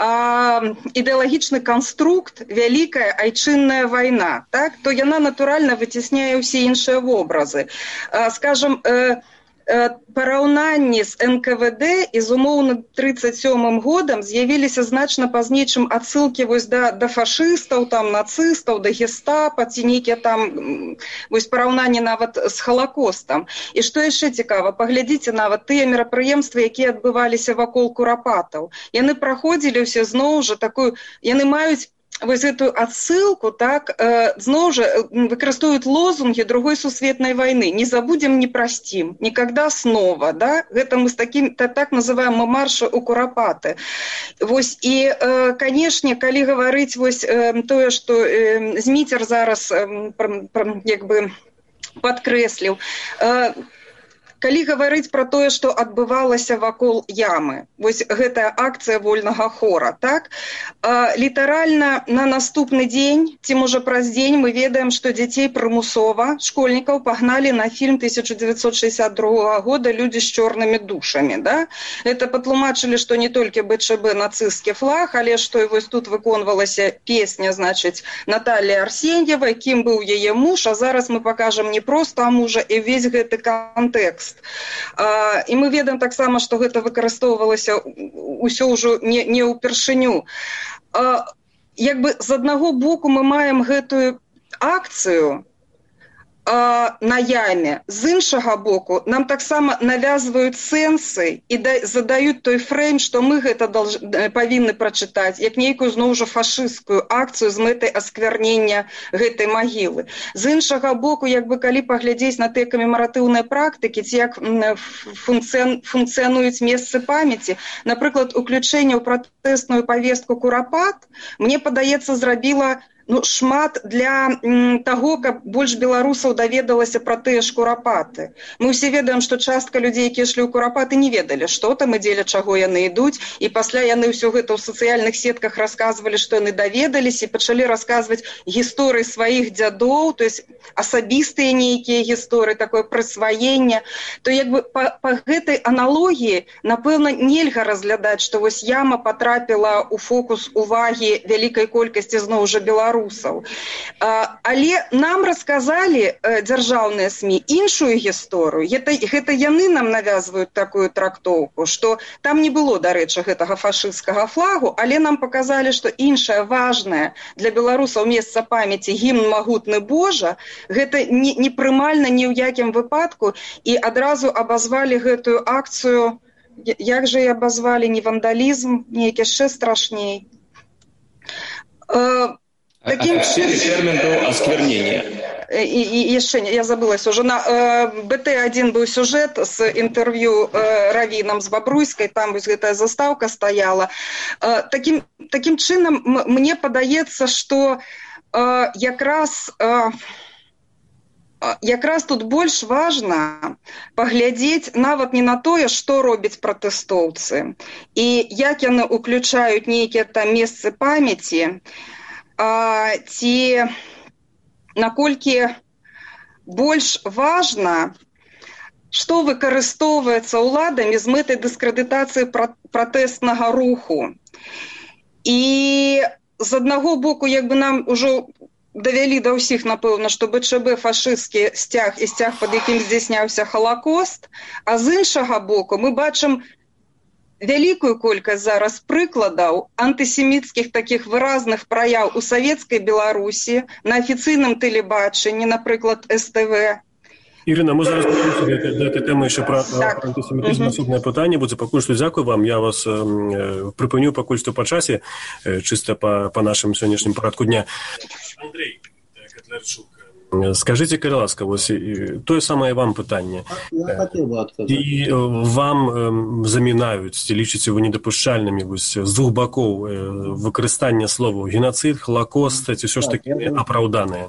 ідэалагічны канструкт «Вялікая айчынная вайна», так? То яна натуральна выцісняе ўсе іншыя вобразы. Скажам, параўнанні з НКВД і з умоўным 37-м годам з'явіліся значна пазней, чым адсылкі вось да фашыстаў, там, нацыстаў, да гестапа, ці нейкія там вось параўнанні нават з Халакостам. І што яшчэ цікава, паглядзіце нават тыя мерапрыемствы, якія адбываліся вакол курапатаў. Яны праходзілі ўсе зноў жа такую, яны маюць вось эту адсылку, так, зноў жа выкарыстоўваюць лозунгі другой сусветнай вайны. Не забудем, не простим, никогда снова, да? Гэта мы з такім, так называем мы маршы ў курапаты. Вось, і, канешне, калі гаварыць вось тое, што Зміцер зараз як бы падкрэсліў, калі гаварыць пра тое, што адбывалася вакол ямы, вось гэтая акцыя вольнага хора, так? Літаральна на наступны дзень, ці можа праз дзень, мы ведаем, што дзяцей прымусова, школьнікаў пагналі на фільм 1962 года «Людзі з чорнымі душамі», да? Это патлумачылі, што не толькі БЧБ нацысцкі флаг, але што і вось тут выконвалася песня, значыць, Наталлі Арсеньевай, кім быў яе муж, а зараз мы пакажам не проста мужа і ўвесь гэты кантэкст. І мы ведаем таксама, што гэта выкарыстоўвалася ўсё ўжо не ўпершыню. Як бы з аднаго боку мы маем гэтую акцыю на яме, з іншага боку нам таксама навязваюць сэнсы і задаюць той фрейм, што мы гэта павінны прачытаць, як нейкую зноў жа фашысцкую акцыю з мэтай асквярнення гэтай магілы. З іншага боку, як бы калі паглядзець на тыя камемаратыўныя практыкі, ці як функцыянуюць месцы памяці, напрыклад, уключэнне ў пратэсную павестку курапат, мне падаецца, зрабіла шмат для таго, каб больш беларусаў даведалася пра тыя ж курапаты. Мы ўсе ведаем, што частка людзей, якія ішлі ў курапаты, не ведалі, што там і дзеля чаго яны ідуць, і пасля яны ўсё гэта ў сацыяльных сетках расказвалі, што яны даведаліся, і пачалі расказваць гісторыі сваіх дзядоў, то есть асабістыя нейкія гісторыі, такое прысваенне. То як бы па гэтай аналогіі, напэўна, нельга разглядаць, што вось яма патрапіла ў фокус увагі вялікай колькасці зноў жа беларусаў. Але нам расказалі дзяржаўныя СМІ іншую гісторыю. Гэта яны нам навязваюць такую трактоўку, што там не было, дарэчы, гэтага фашысцкага флагу, але нам паказалі, што іншае важнае для беларусаў месца памяці гімн «Магутны Божа», гэта непрымальна ні ў якім выпадку, і адразу абазвалі гэтую акцыю, як жа і абазвалі, не вандалізм, неякі яшчэ страшней.
Термин до осквернения.
И еще, я забылась уже, на БТ-1 был сюжет с интервью раввином с Бобруйской, там вот эта заставка стояла. Таким чином, мне падаецца, что якраз тут больш важна паглядзець нават не на тое, што робяць пратэстоўцы, і як яны ўключаюць нейкія там месцы памяці, ці наколькі больш важна, што выкарыстоўваецца ўладамі з мэтай дыскрэдытацыі пратэснага руху. І з аднаго боку, як бы нам ужо давялі да ўсіх, напэўна, што БЧБ фашысцкі сцяг і сцяг, пад якім здзяйсняўся Халакост, а з іншага боку мы бачым вялікую колькасць зараз прыкладаў антысеміцкіх такіх выразных праяў у савецкай Беларусі, на афіцыйным тэлебачанні, напрыклад, СТВ.
Ірына, мы зараз вернемся до этой темы еще про антисемитизм. Наступное пытанне будзе. Пакуль што дзякую вам. Я вас прыпыню пакуль што па часе, чисто по нашым сённяшнім парадку дня. Андрей Котлярчук, скажите, калі ласка, тое самае вам пытанне.
Я хотел бы отказать.
І вам замінаюць, ці лічыце вы недапушчальнымі з двух бакоў выкарыстання словаў геноцид, Холокост, ці ўсё ж такі апраўданыя?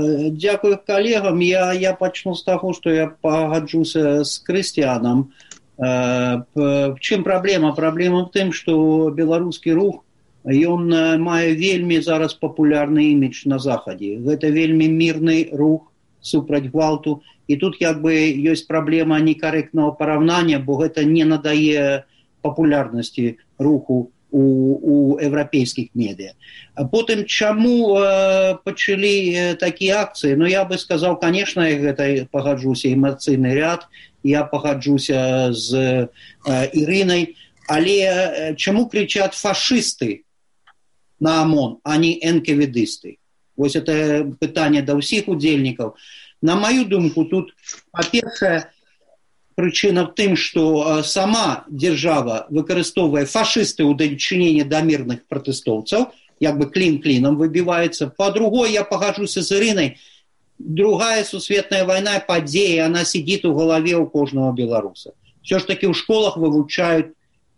Дякую колегам. Я пачну з таго, што я пагаджуся з Крыстианом. В чым праблема? Праблема в тым, што беларускі рух, ён мае вельмі зараз папулярны імідж на захадзе. Гэта вельмі мірны рух супраць гвалту. І тут як бы ёсць праблема некарэктнага параўнання, бо гэта не надае папулярнасці руху у еўрапейскіх медыа. А потым, чаму пачалі такія акцыі? Ну, я бы сказаў, конечно, гэта пагаджуся, эмацыйны ряд, я пагаджуся з Ірынай, але чаму кричат фашисты на ОМОН, а не НКВДисты? Вось это пытанне да ўсіх удзельнікаў. На мою думку, тут, па-першае, прычына в тым, што сама дзяржава выкарыстоўвае фашысты ў дачыненні да мірных пратэстоўцаў, як бы клін клінам выбіваецца. Па-другое, я пагаджуся з Ірынай, другая сусветная вайна, падзея, она сидит у галаве ў кожнага беларуса. Все ж таки ў школах вывучаюць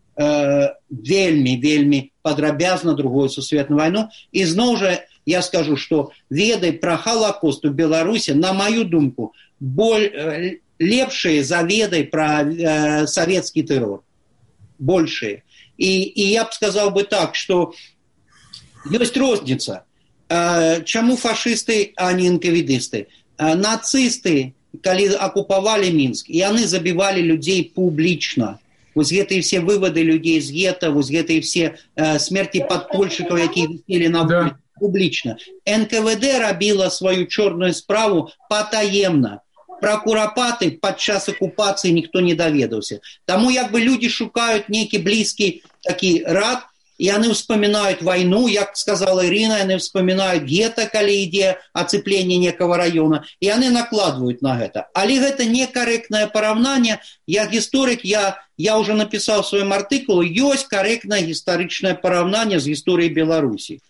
вельмі падрабязна другую сусветную вайну. І зноў жа я скажу, што веды пра Халакост у Беларусі, на маю думку, лепшие за ведай пра савецкі тэрор. Большие. І я б сказаў бы так, што ёсць розніца. Чаму фашисты, а не НКВДисты? Нацисты, калі акупавалі Мінск, яны забівалі людзей публічна. Вось гэтыя все вывады людзей з гета, вось гэтыя все смерти падпольшчыкаў, якія віселі на вуліцы, публічна. НКВД рабіла сваю чорную справу патаемна. Пра курапаты падчас акупацыі ніхто не даведаўся. Таму як бы людзі шукаюць нейкі блізкі такі рад, і яны ўспамінаюць вайну, як сказала Ірына, яны ўспамінаюць гета, калі ідзе ацепленне некага раёна, і яны накладваюць на гэта. Але гэта некарэктнае параўнанне. Я гісторык, я ўжо напісаў сваім артыкулу, ёсць карэктнае гістарычнае параўнанне з гісторыяй Беларусі.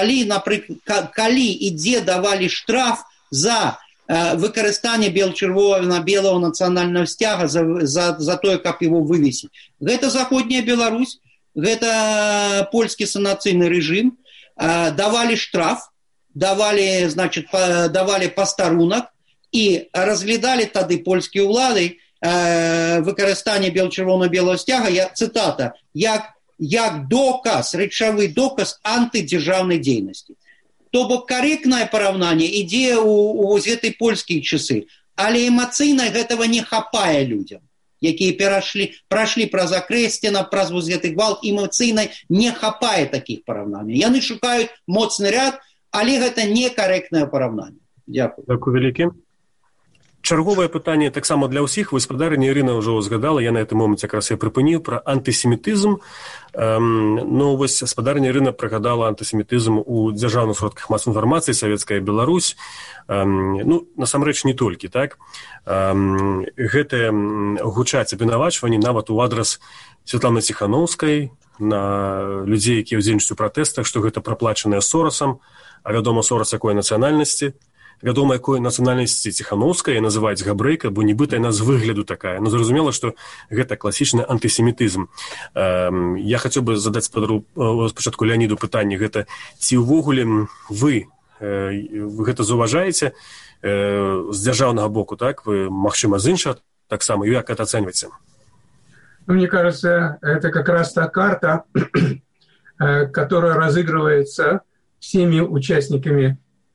Калі і дзе давалі штраф за выкарыстанне чырвона-белага нацыянальнага сцяга за тое, каб его вывесіць. Гэта заходняя Беларусь, гэта польскі санацыйны рэжым, давалі штраф, давалі пастарунак і разглядалі тады польскія ўлады выкарыстанне чырвона-белага сцяга, цытата, як доказ, рэчавы доказ антыдзяржаўнай дзейнасці. То бок карэктнае параўнанне ідзе ў гэтай польскія часы, але эмацыйна гэтага не хапае людзям, якія прайшлі праз Акрэсціна, праз гэты гвалт, эмацыйна не хапае такіх параўнанняў. Яны шукаюць моцны ряд, але гэта некарэктнае параўнанне. Дзякую.
Дзякую вялікі. Чарговае пытанне таксама для ўсіх. Гаспадарыня Ірына ўжо згадала, я на гэтым моманце якраз і прыпыніў пра антысемітызм. Ну, вось гаспадарыня Ірына прыгадала антысемітызм у дзяржаўных сродках масавай інфармацыі, Савецкая Беларусь. Ну, насамрэч не толькі, так? Гэтыя гучаць абвінавачванні нават у адрас Святланы Ціханаўскай, на людзей, якія ўдзельнічаюць у пратэстах, што гэта праплачаныя Сорасам, а вядома, Сорас якой нацыянальнасці. Вядома, якой нацыянальнасці Ціханаўская называюць габрэйка, бо нібыта яна з выгляду такая. Но зразумела, што гэта класічны антысемітызм. Я хацеў бы задаць спачатку Леаніду пытанне, гэта ці ўвогуле вы гэта заўважаеце з дзяржаўнага боку, так? Вы, магчыма, з іншага таксама, як гэта ацэньваеце?
Ну, мне кажется, это как раз та карта, которая разыгрывается всеми участниками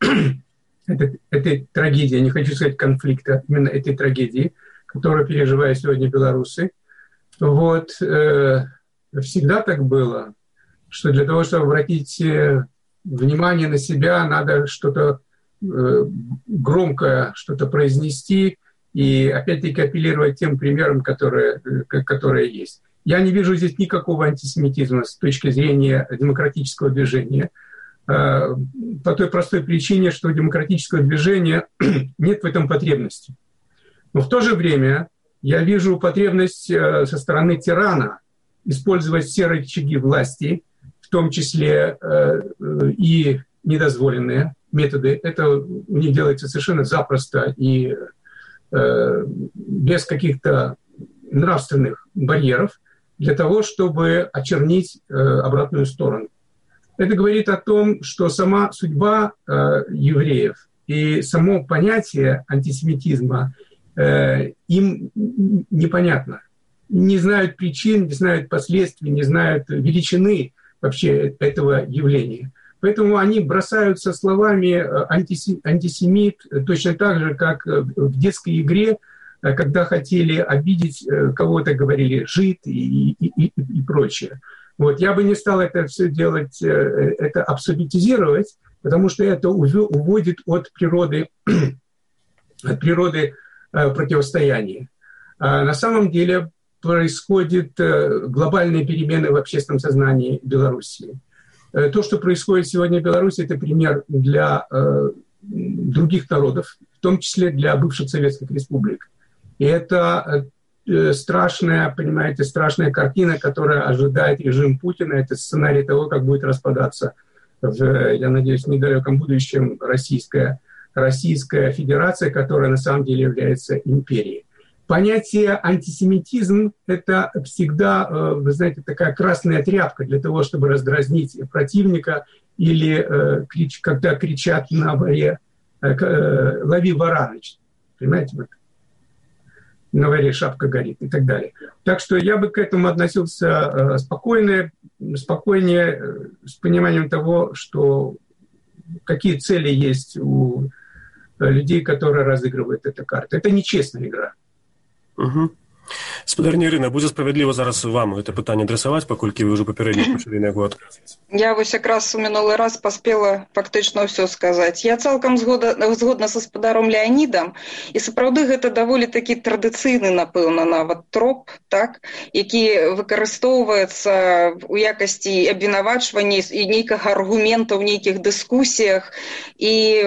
этой трагедии, я не хочу сказать конфликта, именно этой трагедии, которую переживают сегодня белорусы. Вот, всегда так было, что для того, чтобы обратить внимание на себя, надо что-то громкое, что-то произнести и опять-таки апеллировать тем примерам, которые есть. Я не вижу здесь никакого антисемитизма с точки зрения демократического движения, по той простой причине, что у демократического движения нет в этом потребности. Но в то же время я вижу потребность со стороны тирана использовать все рычаги власти, в том числе и недозволенные методы. Это у них делается совершенно запросто и без каких-то нравственных барьеров для того, чтобы очернить обратную сторону. Это говорит о том, что сама судьба евреев и само понятие антисемитизма им непонятно. не знают причин, не знают последствий, не знают величины вообще этого явления. Поэтому они бросаются словами антисемит точно так же, как в детской игре, когда хотели обидеть кого-то, говорили «жид» и прочее. Вот. Я бы не стал это все делать, это абсолютизировать, потому что это уводит от природы противостояния. А на самом деле происходят глобальные перемены в общественном сознании Белоруссии. То, что происходит сегодня в Беларуси, это пример для других народов, в том числе для бывших советских республик. И это страшная, понимаете, страшная картина, которая ожидает режим Путина. Это сценарий того, как будет распадаться, я надеюсь, в недалеком будущем Российская Федерация, которая на самом деле является империей. Понятие антисемитизм – это всегда, вы знаете, такая красная тряпка для того, чтобы раздразнить противника или когда кричат на воре «лови вора», понимаете, вот, на воре шапка горит и так далее. Так что я бы к этому относился спокойнее, с пониманием того, что какие цели есть у людей, которые разыгрывают эту карту. Это нечестная игра.
Угу. Спадарня Ірына, будзе справядліва зараз вам гэта пытанне адрасаваць, паколькі вы ўжо папярэдне пачалі на яго адказваць.
Я вось якраз у мінулы раз паспела фактычна ўсё сказаць. Я цалкам згодна са спадаром Леанідам, і сапраўды гэта даволі такі традыцыйны, напэўна, нават троп, так, які выкарыстоўваецца ў якасці абвінавачвання і нейкага аргумента ў нейкіх дыскусіях, і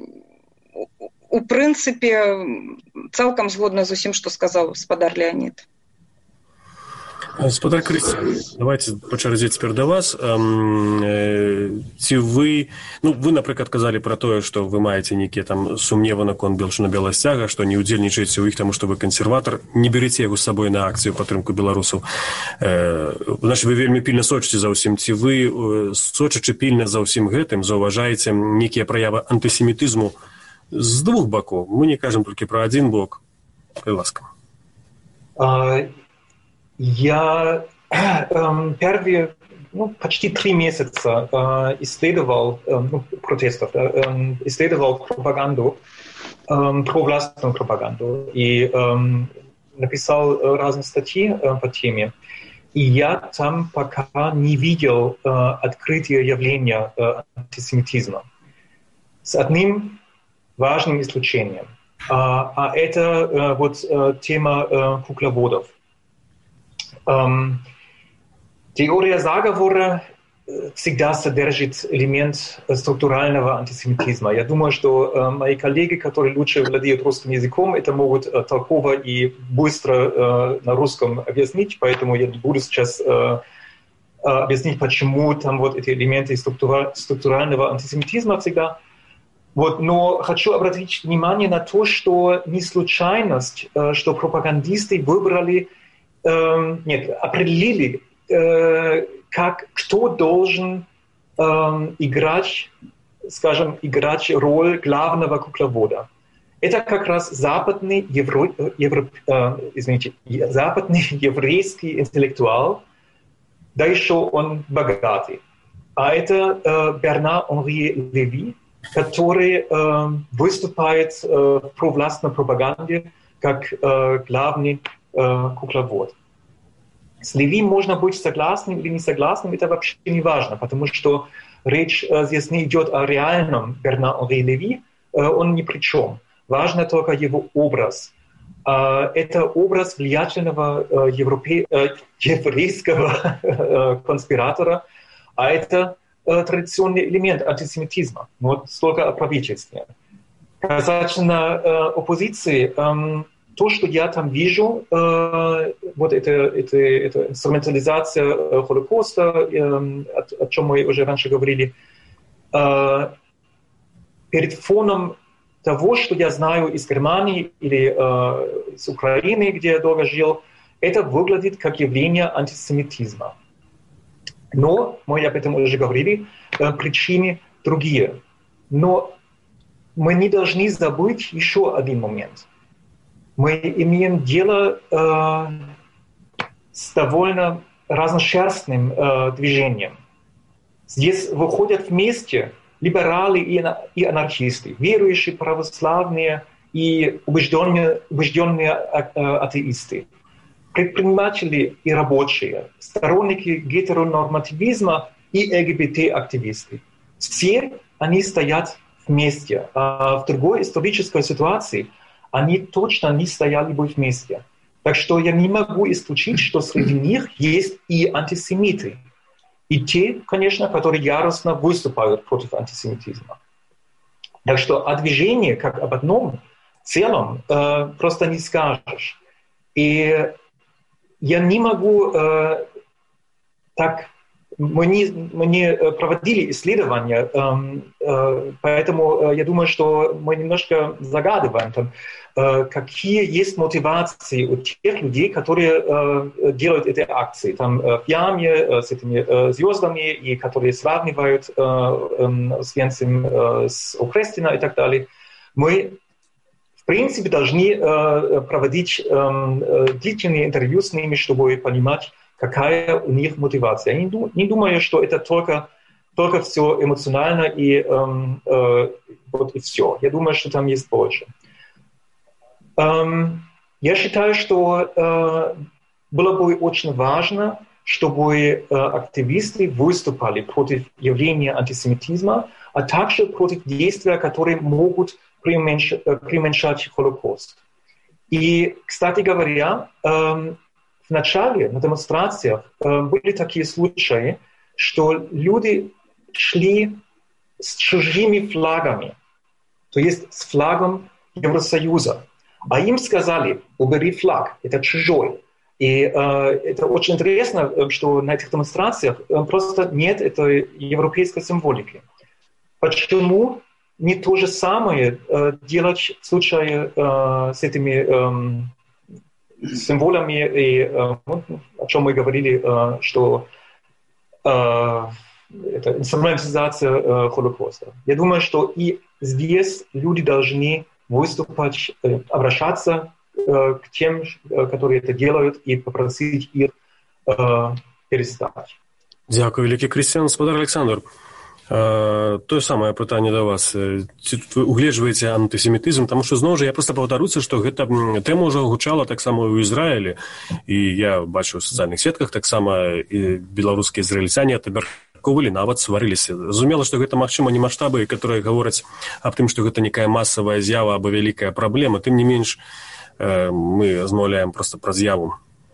у прынцыпе, цалкам згодна з усім, што сказаў спадар Леанід.
Спадар Крысцян, давайте па чарзе цяпер да вас. Ці вы, вы, напрыклад, казалі пра тое, што вы маеце нейкія там сумневы наконт белчына-белага сцяга, што не ўдзельнічаеце ў іх, таму што вы кансерватар, не берыце яго з сабой на акцыю падтрымку беларусаў. Значыць, вы вельмі пільна сочыце за ўсім. Ці вы, сочачы пільна за ўсім гэтым, заўважаеце нейкія праявы антысемітызму з двух боков? Мы не кажем только про один бок. Ласка.
Я первые почти 3 месяца исследовал протестов, исследовал пропаганду, провластную пропаганду и написал разные статьи по теме. И я там пока не видел открытия явления антисемитизма. С одним важным исключением. А это тема кукловодов. Теория заговора всегда содержит элемент структурального антисемитизма. Я думаю, что мои коллеги, которые лучше владеют русским языком, это могут толково и быстро на русском объяснить, поэтому я буду сейчас объяснить, почему там вот эти элементы структурального антисемитизма всегда. Но хочу обратить внимание на то, что не случайность, что пропагандисты выбрали, определили, кто должен играть роль главного кукловода. Это как раз западный еврейский интеллектуал, да еще он богатый. А это Бернар-Анри Леви, который выступает в провластной пропаганде как главный кукловод. С Леви можно быть согласным или не согласным, это вообще не важно, потому что речь здесь не идет о реальном Бернар-Анри Леви, он ни при чем. Важно только его образ. Это образ влиятельного еврейского конспиратора, а это традиционный элемент антисемитизма. Вот столько о правительстве. Касательно оппозиции, то, что я там вижу, вот это инструментализация Холокоста, о чем мы уже раньше говорили, перед фоном того, что я знаю из Германии или из Украины, где я долго жил, это выглядит как явление антисемитизма. Но, мы об этом уже говорили, причины другие. Но мы не должны забыть еще один момент. Мы имеем дело с довольно разношерстным движением. Здесь выходят вместе либералы и анархисты, верующие православные и убежденные атеисты, предприниматели и рабочие, сторонники гетеронормативизма и ЛГБТ-активисты. Все они стоят вместе. А в другой исторической ситуации они точно не стояли бы вместе. Так что я не могу исключить, что среди них есть и антисемиты. И те, конечно, которые яростно выступают против антисемитизма. Так что о движении, как об одном целом, просто не скажешь. И я не могу так... Мы не проводили исследования, поэтому я думаю, что мы немножко загадываем, какие есть мотивации у тех людей, которые делают эти акции. Там в яме с этими звездами, и которые сравнивают Освенцим с Окрестино и так далее. Мы, в принципе, должны проводить длительные интервью с ними, чтобы понимать, какая у них мотивация. Я не думаю, что это только все эмоционально и вот и все. Я думаю, что там есть больше. Я считаю, что было бы очень важно, чтобы активисты выступали против явления антисемитизма, а также против действия, которые могут преуменьшать Холокост. И, кстати говоря, в начале на демонстрациях были такие случаи, что люди шли с чужими флагами, то есть с флагом Евросоюза. А им сказали: убери флаг, это чужой. И это очень интересно, что на этих демонстрациях просто нет этой европейской символики. Почему не то же самое делать в случае с этими символами, и, о чем мы говорили, что это инструментализация Холокоста. Я думаю, что и здесь люди должны выступать, обращаться к тем, которые это делают, и попросить их перестать.
Дякую, великий Крістіан. Господар Александр, тое самае пытанне да вас. Ці вы угледжваеце антысемітызм? Таму што, зноў жа, я проста паўтаруся, што гэта тэма ўжо гучала таксама ў Ізраілі, і я бачу ў сацыяльных сетках таксама і беларускія ізраільцяне атабярковалі, нават сварыліся. Зразумела, што гэта, магчыма, не маштабы, которые гавораць аб тым, што гэта некая масавая з'ява або вялікая праблема. Тым не менш, мы размаўляем проста пра з'яву.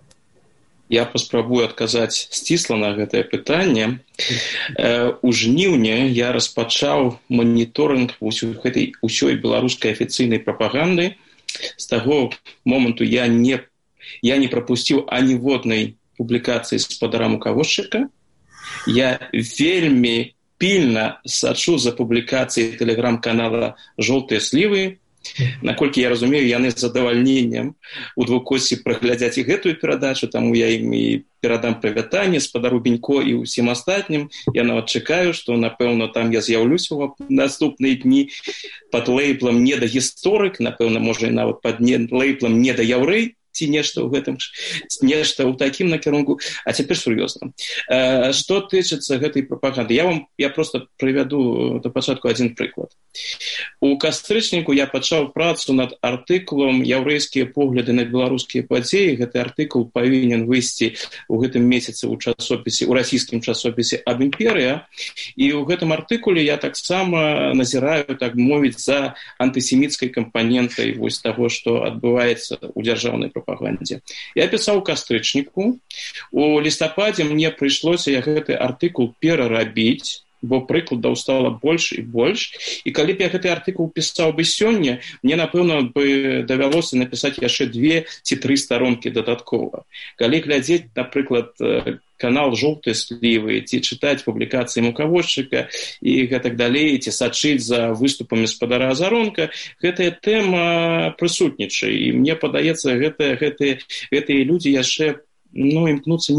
Я паспрабую адказаць сцісла на гэтае пытанне. У жніўні я распачаў маніторынг ўсёй беларускай афіцыйнай прапаганды. З таго моманту я не прапусціў аніводнай публікацыі спадара Мукавошчыка. Я вельмі пільна сачу за публікацыяй тэлеграм-канала «Жолтыя слівы». Наколькі я разумею, яны з задавальненнем у двукосці праглядзяць і гэтую перадачу, таму я ім і перадам прывітанне спадару Бенько і ўсім астатнім. Я нават чакаю, што, напэўна, там я з'яўлюся ў наступныя дні пад лейблам «Недагісторык», напэўна, можа, і нават пад лейблам «Недаяўрэй», ці нешта ў гэтым, нешта ў такім накірунку. А цяпер сур'ёзна. Што тычыцца гэтай прапаганды? Я проста прывяду да пачатку адзін прыклад. У кастрычніку я пачаў працу над артыкулам «Яўрэйскія погляды на беларускія падзеі». Гэты артыкул павінен выйсці ў гэтым месяцы ў расійскім часопісе «Аб імперыя». І ў гэтым артыкуле я таксама назіраю, так мовіць, за антысеміцкай кампанентай вось таго, што адбываецца ў дзяржаўнай прапагандзе. Я пісаў у кастрычніку. У лістападзе мне прыйшлося гэты артыкул перарабіць, бо прыкладаў стала больш і больш. І калі б я гэты артыкул пісаў бы сёння, мне, напэўна, бы давялося напісаць яшчэ 2 ці 3 старонкі дадаткова. Калі глядзець, напрыклад, канал «Жолтыя слівы», ці чытаць публікацыі Мукавошчыка і гэтак далей, ці сачыць за выступамі спадара Азаронка, гэтая тэма прысутнічае. І мне падаецца, гэтыя людзі яшчэ імкнуцца неяк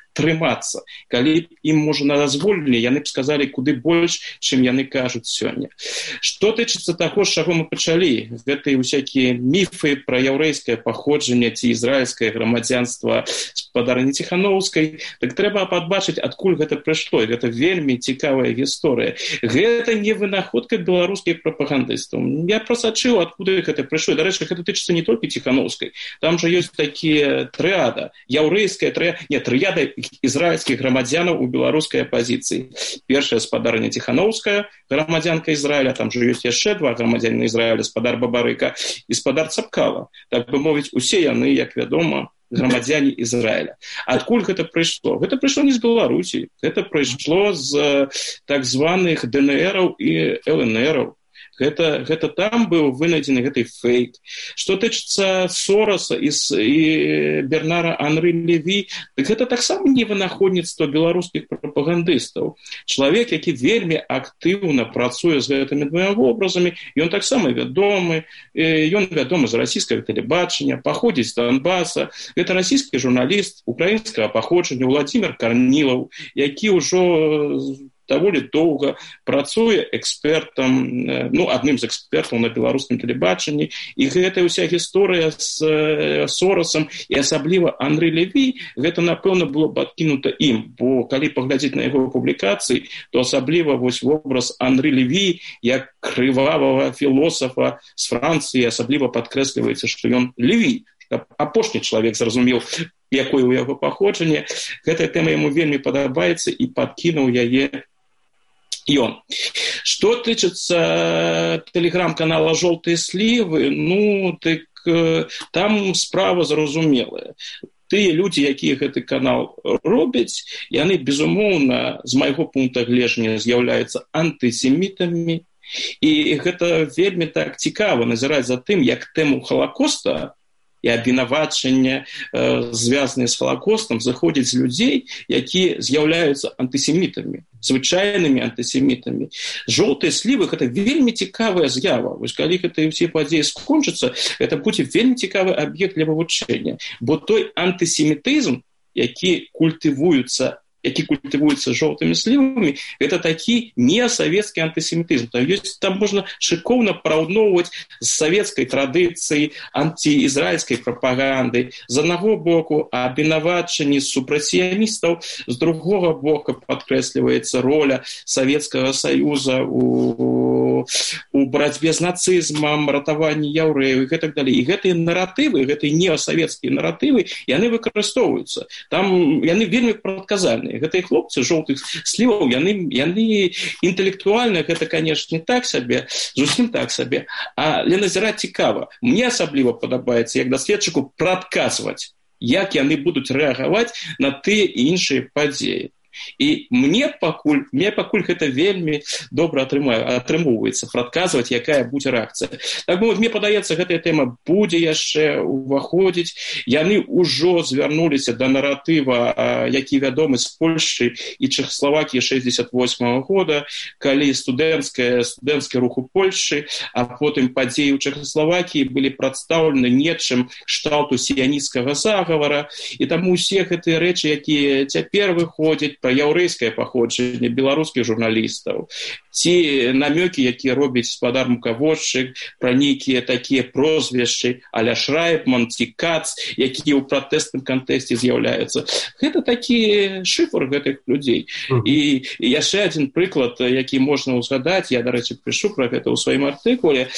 трымацца. Калі ім можа дазволілі, яны б сказалі куды больш, чым яны кажуць сёння. Што тычыцца таго, з чаго мы пачалі, гэтыя усякія міфы пра яўрэйскае паходжанне ці ізраільскае грамадзянства спадарні Ціхановскай, так трэба падбачыць, адкуль гэта прыйшло. Гэта вельмі цікавая гісторыя. Гэта не вынаходка беларускіх прапагандыстаў. Я прасачыў, адкуда гэта прыйшло. Дарэчы, гэта тычыцца не толькі Ціхановскай. Там жа ёсць такія трыяда. Яўрэйская трыяда ізраільскіх грамадзянаў у беларускай апазіцыі. Першая спадарня Ціхановская, грамадзянка Ізраіля, там жа ёсць яшчэ два грамадзяніна Ізраіля, спадар Бабарыка і спадар Цапкала. Так бы мовіць, усе яны, як вядома, грамадзяне Ізраіля. Адкуль гэта прыйшло? Гэта прыйшло не з Беларусі, гэта прыйшло з так званых ДНРаў і ЛНРаў. Гэта там быў вынайдзены гэты фейк. Што тычыцца Сороса і Бернара Анры Леві, так гэта таксама не вынаходніцтва беларускіх прапагандыстаў. Чалавек, які вельмі актыўна працуе з гэтымі двома вобразамі, ён таксама вядомы, ён вядомы з расійскага тэлебачання, паходзіць з Донбаса. Гэта расійскі журналіст украінскага паходжання Владзімір Карнілаў, які ўжо даволі доўга працуе экспертам, адным з экспертаў на беларускім тэлебачанні, і гэтая ўся гісторыя з Сорасам і асабліва Анры Леві, гэта, напэўна, было падкінута ім, бо калі паглядзець на яго публікацыі, то асабліва вось вобраз Анры Леві як крывавага філосафа з Францыі асабліва падкрэсліваецца, што ён Леві, апошні чалавек зразумеў, якое ў яго паходжанне. Гэтая тэма яму вельмі падабаецца і падкінуў яе ён. Што тычыцца тэлеграм-канала «Жолтыя слівы», так там справа зразумелая. Тыя людзі, якія гэты канал робяць, яны, безумоўна, з майго пункта гледжання з'яўляюцца антысемітамі, і гэта вельмі так цікава назіраць за тым, як тэму Халакоста і абвінавачання, звязаныя з Халакостам, заходзяць з людзей, якія з'яўляюцца антысемітамі, звычайнымі антысемітамі. «Жолтыя слівы» — гэта вельмі цікавая з'ява. Вось калі гэтыя ўсе падзеі скончацца, гэта будзе вельмі цікавы аб'ект для вывучэння. Бо той антысемітызм, які культывуецца жоўтымі слівамі, гэта такі несавецкі антысемітызм. Там можна шыкоўна параўноўваць з савецкай традыцыяй антиізраільскай прапаганды. З аднаго боку абвінавачанні супрацыяністаў, з другога боку падкрэсліваецца роля Савецкага Саюза у барацьбе з нацызмам, ратаванні яўрэяў і гэтак далей. І гэтыя наратывы, гэтыя неасавецкія наратывы, яны выкарыстоўваюцца. Там яны вельмі прадказальныя. Гэтыя хлопцы жоўтых сліваў, яны інтэлектуальна, гэта, канешне, так сабе, зусім так сабе, але назіраць цікава. Мне асабліва падабаецца, як даследчыку, прадказваць, як яны будуць рэагаваць на тыя і іншыя падзеі. І мне пакуль гэта вельмі добра атрымоўваецца, прадказваць, якая будзе рэакцыя. Так мне падаецца, гэтая тэма будзе яшчэ уваходзіць. Яны ўжо звярнуліся да наратыва, які вядомы з Польшчы і Чэхаславакіі 68-го года, калі студэнцкі рух у Польшчы, а потым падзеі ў Чэхаславакіі былі прадстаўлены нечым кшталту сіянісцкага загавара, і таму усе гэтыя рэчы, якія цяпер выходзяць пра яўрэйскае паходжанне беларускіх журналістаў, ці намёкі, якія робіць спадар Мукаводчык, пра нейкія такія прозвішчы а-ля Шрайбман ці Кац, якія ў пратэстным кантэксце з'яўляюцца. Гэта такі шыфр гэтых людзей. І яшчэ адзін прыклад, які можна ўзгадаць, я, дарэчы, пішу пра гэта ў сваім артыкуле,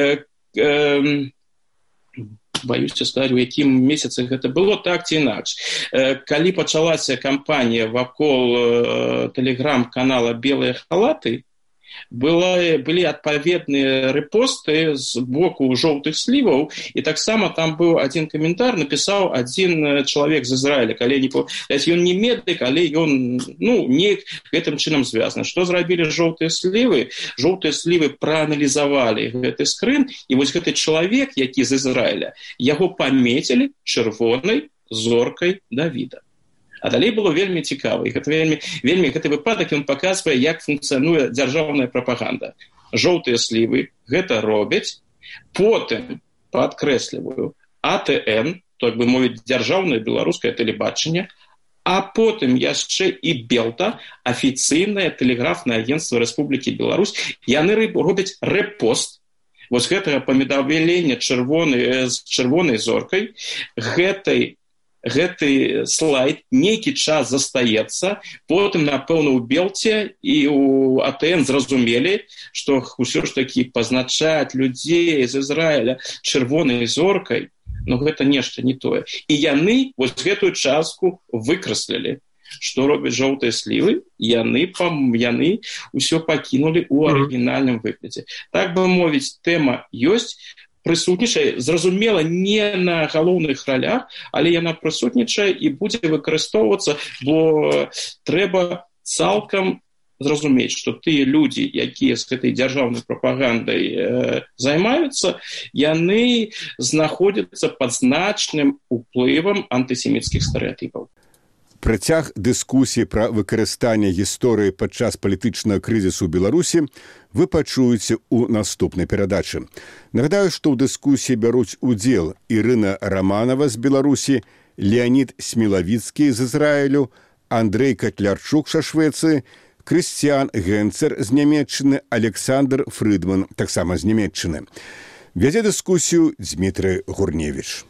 баюся сказаць, у якім месяцы гэта было, так ці інакш. Калі пачалася кампанія вакол тэлеграм-канала «Белыя халаты», былі адпаведныя рэпосты з боку жоўтых сліваў, і таксама там быў адзін каментар, напісаў адзін чалавек з Ізраіля, ён не медык, але ён неяк гэтым чынам звязаны. Што зрабілі жоўтыя слівы? Жоўтыя слівы прааналізавалі гэты скрын, і вось гэты чалавек, які з Ізраіля, яго памецілі чырвонай зоркай Давіда. А далей было вельмі цікава. І вельмі гэты выпадак ён паказвае, як функцыянуе дзяржаўная прапаганда. Жоўтыя слівы гэта робяць, потым падкрэсліваю АТН, так бы мовіць, дзяржаўнае беларускае тэлебачанне, А потым яшчэ і Белта, афіцыйнае тэлеграфнае агенцтва Рэспублікі Беларусь, яны робяць рэпост вось гэтага паведамлення з чырвонай зоркай. Гэты слайд нейкі час застаецца, потым, напэўна, у Белце і у АТН зразумелі, што ўсё ж такі пазначаць людзей з Ізраіля чырвонай зоркай, но гэта нешта не тое. І яны вось гэтую частку выкраслілі. Што робяць жоўтыя слівы? Яны ўсё пакінулі ў арыгінальным выглядзе. Так бы мовіць, тэма ёсць, прысутнічае, зразумела, не на галоўных ралях, але яна прысутнічае і будзе выкарыстоўвацца, бо трэба цалкам зразумець, што тыя людзі, якія з гэтай дзяржаўнай прапагандай займаюцца, яны знаходзяцца пад значным уплывам антысеміцкіх стэрэатыпаў.
Працяг дыскусіі пра выкарыстанне гісторыі падчас палітычнага крызісу ў Беларусі вы пачуеце ў наступнай перадачы. Нагадаю, што ў дыскусіі бяруць удзел Ірына Раманова з Беларусі, Леанід Смілавіцкі з Ізраілю, Андрэй Катлярчук са Швецыі, Крысціян Генцер з Нямецчыны, Александр Фрыдман, таксама з Нямецчыны. Вядзе дыскусію Дмітрый Гурневіч.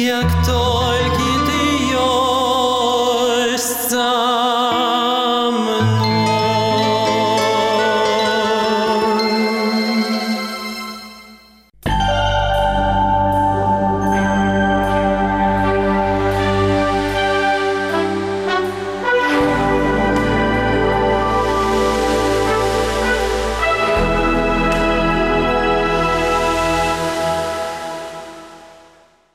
як то